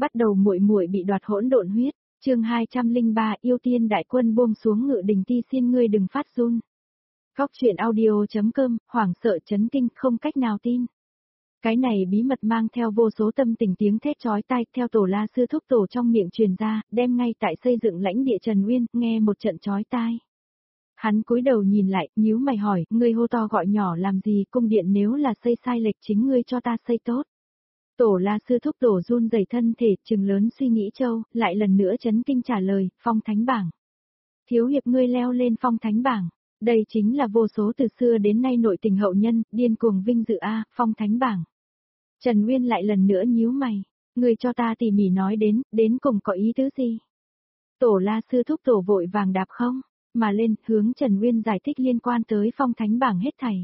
Bắt đầu muội muội bị đoạt hỗn độn huyết, chương 203 yêu tiên đại quân buông xuống Ngự Đình Ti, xin ngươi đừng phát run. Góc truyện audio.com, hoảng sợ chấn kinh không cách nào tin. Cái này bí mật mang theo vô số tâm tình tiếng thét chói tai theo Tổ La Sư Thúc Tổ trong miệng truyền ra, đem ngay tại xây dựng lãnh địa Trần Uyên, nghe một trận chói tai. Hắn cúi đầu nhìn lại, nhíu mày hỏi, ngươi hô to gọi nhỏ làm gì, cung điện nếu là xây sai lệch chính ngươi cho ta xây tốt. Tổ La Sư Thúc Tổ run rẩy thân thể, trừng lớn suy nghĩ châu, lại lần nữa chấn kinh trả lời, phong thánh bảng. Thiếu hiệp ngươi leo lên phong thánh bảng, đây chính là vô số từ xưa đến nay nội tình hậu nhân, điên cuồng vinh dự a, phong thánh bảng. Trần Uyên lại lần nữa nhíu mày, ngươi cho ta tỉ mỉ nói đến cùng có ý tứ gì? Tổ La Sư Thúc Tổ vội vàng đạp không, mà lên, hướng Trần Uyên giải thích liên quan tới phong thánh bảng hết thảy.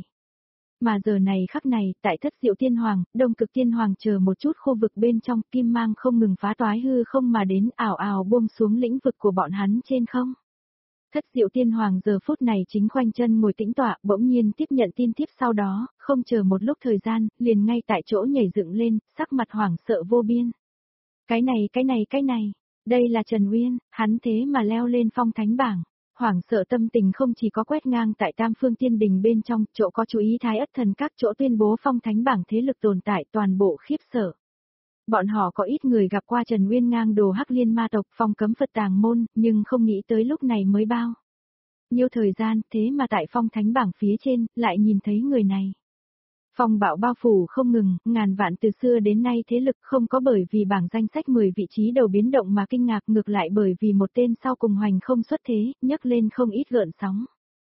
Mà giờ này khắc này, tại Thất Diệu Tiên Hoàng, Đông Cực Tiên Hoàng chờ một chút khu vực bên trong, kim mang không ngừng phá toái hư không mà đến ảo ảo buông xuống lĩnh vực của bọn hắn trên không. Thất Diệu Tiên Hoàng giờ phút này chính khoanh chân ngồi tĩnh tọa, bỗng nhiên tiếp nhận tin tiếp sau đó, không chờ một lúc thời gian, liền ngay tại chỗ nhảy dựng lên, sắc mặt hoảng sợ vô biên. Cái này, đây là Trần Uyên, hắn thế mà leo lên phong thánh bảng. Hoảng sợ tâm tình không chỉ có quét ngang tại Tam Phương Tiên Đình bên trong, chỗ có chú ý Thái Ất Thần các chỗ tuyên bố phong thánh bảng thế lực tồn tại, toàn bộ khiếp sợ. Bọn họ có ít người gặp qua Trần Uyên ngang đồ Hắc Liên ma tộc, phong cấm Phật tàng môn, nhưng không nghĩ tới lúc này mới bao nhiêu thời gian, thế mà tại phong thánh bảng phía trên, lại nhìn thấy người này. Phong bạo bao phủ không ngừng, ngàn vạn từ xưa đến nay thế lực không có bởi vì bảng danh sách 10 vị trí đầu biến động mà kinh ngạc, ngược lại bởi vì một tên sau cùng hoành không xuất thế, nhấc lên không ít gợn sóng.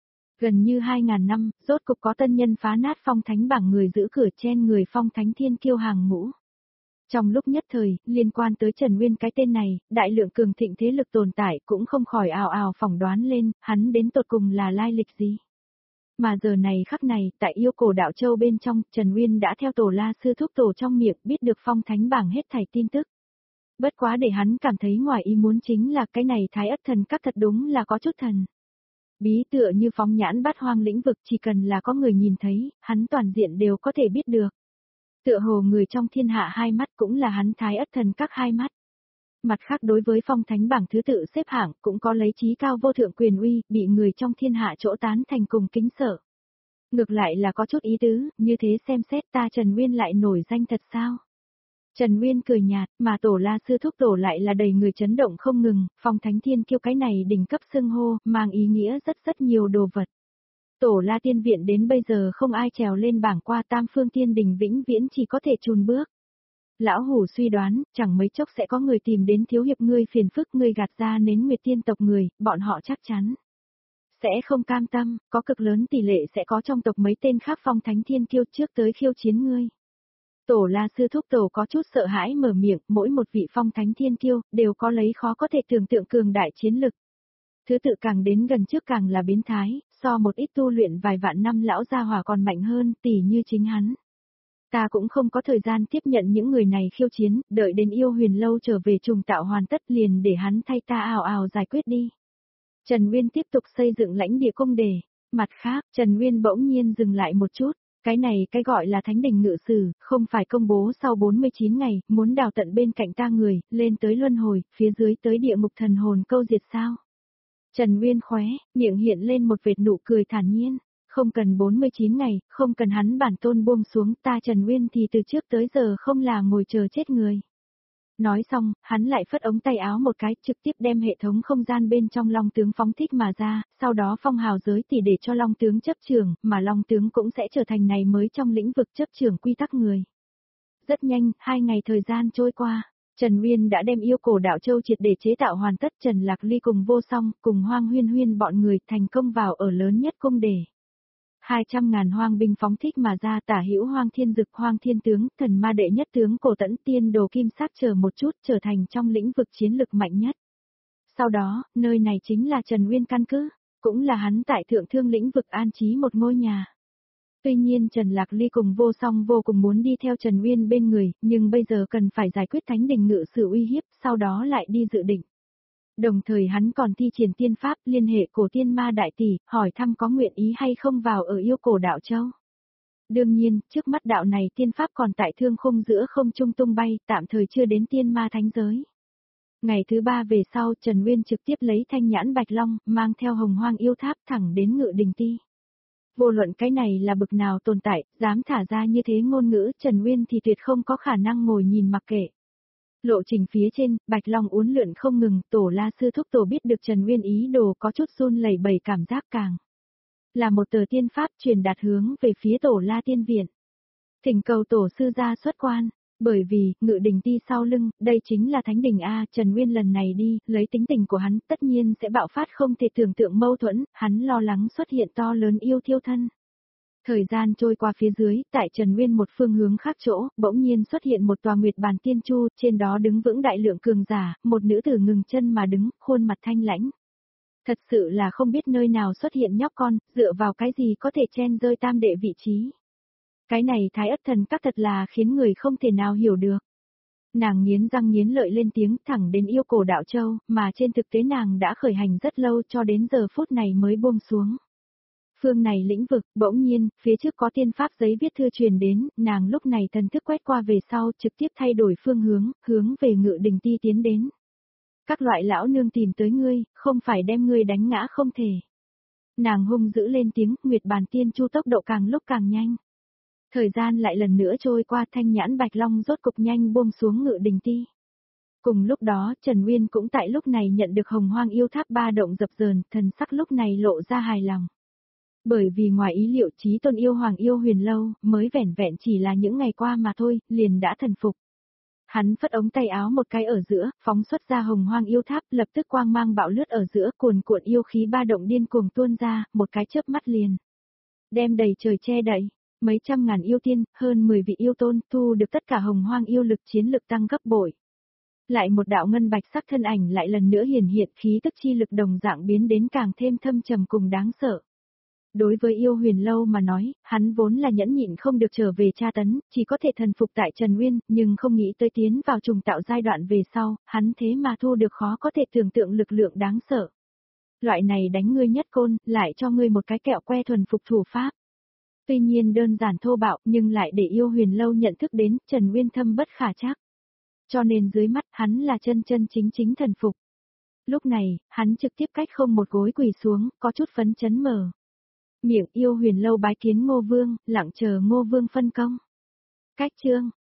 Gần như 2.000 năm, rốt cục có tân nhân phá nát phong thánh bảng, người giữ cửa chen người phong thánh thiên kiêu hàng ngũ. Trong lúc nhất thời, liên quan tới Trần Uyên cái tên này, đại lượng cường thịnh thế lực tồn tại cũng không khỏi ào ào phỏng đoán lên, hắn đến tột cùng là lai lịch gì. Mà giờ này khắc này, tại Yêu Cổ Đạo Châu bên trong, Trần Uyên đã theo Tổ La Sư Thúc Tổ trong miệng biết được phong thánh bảng hết thảy tin tức. Bất quá để hắn cảm thấy ngoài ý muốn chính là cái này Thái Ất Thần các thật đúng là có chút thần. Bí tựa như phóng nhãn bát hoang lĩnh vực, chỉ cần là có người nhìn thấy, hắn toàn diện đều có thể biết được. Tựa hồ người trong thiên hạ hai mắt cũng là hắn Thái Ất Thần các hai mắt. Mặt khác đối với phong thánh bảng thứ tự xếp hạng cũng có lấy trí cao vô thượng quyền uy, bị người trong thiên hạ chỗ tán thành cùng kính sợ. Ngược lại là có chút ý tứ, như thế xem xét ta Trần Uyên lại nổi danh thật sao? Trần Uyên cười nhạt, mà Tổ La Sư Thúc Tổ lại là đầy người chấn động không ngừng, phong thánh thiên kiêu cái này đỉnh cấp xưng hô, mang ý nghĩa rất nhiều đồ vật. Tổ La Tiên Viện đến bây giờ không ai trèo lên bảng qua Tam Phương Tiên Đình, vĩnh viễn chỉ có thể chùn bước. Lão Hủ suy đoán, chẳng mấy chốc sẽ có người tìm đến thiếu hiệp ngươi phiền phức, ngươi gạt ra nến Nguyệt tiên tộc người, bọn họ chắc chắn sẽ không cam tâm, có cực lớn tỷ lệ sẽ có trong tộc mấy tên khác phong thánh thiên kiêu trước tới khiêu chiến ngươi. Tổ La Sư Thúc Tổ có chút sợ hãi mở miệng, mỗi một vị phong thánh thiên kiêu đều có lấy khó có thể tưởng tượng cường đại chiến lực. Thứ tự càng đến gần trước càng là biến thái, so một ít tu luyện vài vạn năm lão gia hỏa còn mạnh hơn, tỉ như chính hắn. Ta cũng không có thời gian tiếp nhận những người này khiêu chiến, đợi đến Yêu Huyền Lâu trở về trùng tạo hoàn tất liền để hắn thay ta ào ào giải quyết đi. Trần Uyên tiếp tục xây dựng lãnh địa cung đề. Mặt khác, Trần Uyên bỗng nhiên dừng lại một chút. Cái này cái gọi là Thánh Đình Ngự Sử, không phải công bố sau 49 ngày, muốn đào tận bên cạnh ta người, lên tới luân hồi, phía dưới tới địa ngục thần hồn câu diệt sao? Trần Uyên khóe, miệng hiện lên một vệt nụ cười thản nhiên. Không cần 49 ngày, không cần hắn bản tôn buông xuống, ta Trần Uyên thì từ trước tới giờ không là ngồi chờ chết người. Nói xong, hắn lại phất ống tay áo một cái, trực tiếp đem hệ thống không gian bên trong Long Tướng phóng thích mà ra, sau đó phong hào giới tỷ để cho Long Tướng chấp trưởng, mà Long Tướng cũng sẽ trở thành này mới trong lĩnh vực chấp trưởng quy tắc người. Rất nhanh, 2 ngày thời gian trôi qua. Trần Uyên đã đem Yêu Cổ Đạo Châu triệt để chế tạo hoàn tất, Trần Lạc Ly cùng Vô Song, cùng Hoang Huyên Huyên bọn người thành công vào ở lớn nhất cung đề. 200.000 hoang binh phóng thích mà ra, tả hữu Hoang Thiên Dực, Hoang Thiên Tướng, Thần Ma đệ nhất tướng Cổ Tẫn, Tiên Đồ Kim Sắc chờ một chút, trở thành trong lĩnh vực chiến lực mạnh nhất. Sau đó, nơi này chính là Trần Uyên căn cứ, cũng là hắn tại Thượng Thương lĩnh vực an trí một ngôi nhà. Tuy nhiên Trần Lạc Ly cùng Vô Song vô cùng muốn đi theo Trần Uyên bên người, nhưng bây giờ cần phải giải quyết Thánh Đình Ngự Sử uy hiếp, sau đó lại đi dự định. Đồng thời hắn còn thi triển tiên pháp, liên hệ Cổ Tiên Ma đại tỷ, hỏi thăm có nguyện ý hay không vào ở Yêu Cổ Đạo Châu. Đương nhiên, trước mắt đạo này tiên pháp còn tại thương khung giữa không trung tung bay, tạm thời chưa đến tiên ma thánh giới. Ngày thứ 3 về sau, Trần Nguyên trực tiếp lấy thanh nhãn bạch long, mang theo hồng hoang yêu tháp thẳng đến Ngự Đình Ti. Vô luận cái này là bực nào tồn tại, dám thả ra như thế ngôn ngữ, Trần Nguyên thì tuyệt không có khả năng ngồi nhìn mặc kệ. Lộ trình phía trên, bạch long uốn lượn không ngừng, Tổ La sư thúc tổ biết được Trần Nguyên ý đồ có chút run lẩy bẩy cảm giác càng. Là một tờ tiên pháp truyền đạt hướng về phía Tổ La tiên viện. Thỉnh cầu tổ sư ra xuất quan. Bởi vì, Ngự Đình Ti sau lưng, đây chính là thánh đình A, Trần Nguyên lần này đi, lấy tính tình của hắn, tất nhiên sẽ bạo phát không thể tưởng tượng mâu thuẫn, hắn lo lắng xuất hiện to lớn yêu thiêu thân. Thời gian trôi qua phía dưới, tại Trần Nguyên một phương hướng khác chỗ, bỗng nhiên xuất hiện một tòa nguyệt bàn tiên chu, trên đó đứng vững đại lượng cường giả, một nữ tử ngừng chân mà đứng, khuôn mặt thanh lãnh. Thật sự là không biết nơi nào xuất hiện nhóc con, dựa vào cái gì có thể chen rơi tam đệ vị trí. Cái này Thái Ất Thần Các thật là khiến người không thể nào hiểu được. Nàng nghiến răng nghiến lợi lên tiếng thẳng đến yêu cổ đạo châu, mà trên thực tế nàng đã khởi hành rất lâu cho đến giờ phút này mới buông xuống. Phương này lĩnh vực, bỗng nhiên, phía trước có tiên pháp giấy viết thư truyền đến, nàng lúc này thần thức quét qua về sau trực tiếp thay đổi phương hướng về Ngự Đình Ti tiến đến. Các loại lão nương tìm tới ngươi, không phải đem ngươi đánh ngã không thể. Nàng hung dữ lên tiếng, nguyệt bàn tiên chu tốc độ càng lúc càng nhanh. Thời gian lại lần nữa trôi qua, thanh nhãn bạch long rốt cục nhanh buông xuống Ngự Đình Ti. Cùng lúc đó, Trần Nguyên cũng tại lúc này nhận được hồng hoang yêu tháp ba động dập dờn, thần sắc lúc này lộ ra hài lòng. Bởi vì ngoài ý liệu chí tôn yêu hoàng yêu huyền lâu, mới vẻn vẹn chỉ là những ngày qua mà thôi, liền đã thần phục. Hắn phất ống tay áo một cái ở giữa, phóng xuất ra hồng hoang yêu tháp, lập tức quang mang bạo lướt ở giữa, cuồn cuộn yêu khí ba động điên cuồng tuôn ra, một cái chớp mắt liền. Đem đầy trời che đậy. Mấy trăm ngàn yêu tiên, hơn 10 vị yêu tôn, thu được tất cả hồng hoang yêu lực chiến lực tăng gấp bội. Lại một đạo ngân bạch sắc thân ảnh lại lần nữa hiển hiện, khí tức chi lực đồng dạng biến đến càng thêm thâm trầm cùng đáng sợ. Đối với yêu huyền lâu mà nói, hắn vốn là nhẫn nhịn không được trở về tra tấn, chỉ có thể thần phục tại Trần Nguyên, nhưng không nghĩ tới tiến vào trùng tạo giai đoạn về sau, hắn thế mà thu được khó có thể tưởng tượng lực lượng đáng sợ. Loại này đánh ngươi nhất côn, lại cho ngươi một cái kẹo que thuần phục thủ pháp. Tuy nhiên đơn giản thô bạo nhưng lại để yêu huyền lâu nhận thức đến Trần Nguyên thâm bất khả trắc. Cho nên dưới mắt hắn là chân chân chính chính thần phục. Lúc này, hắn trực tiếp cách không một gối quỳ xuống, có chút phấn chấn mở. Miệng yêu huyền lâu bái kiến Ngô Vương, lặng chờ Ngô Vương phân công. Cách chương,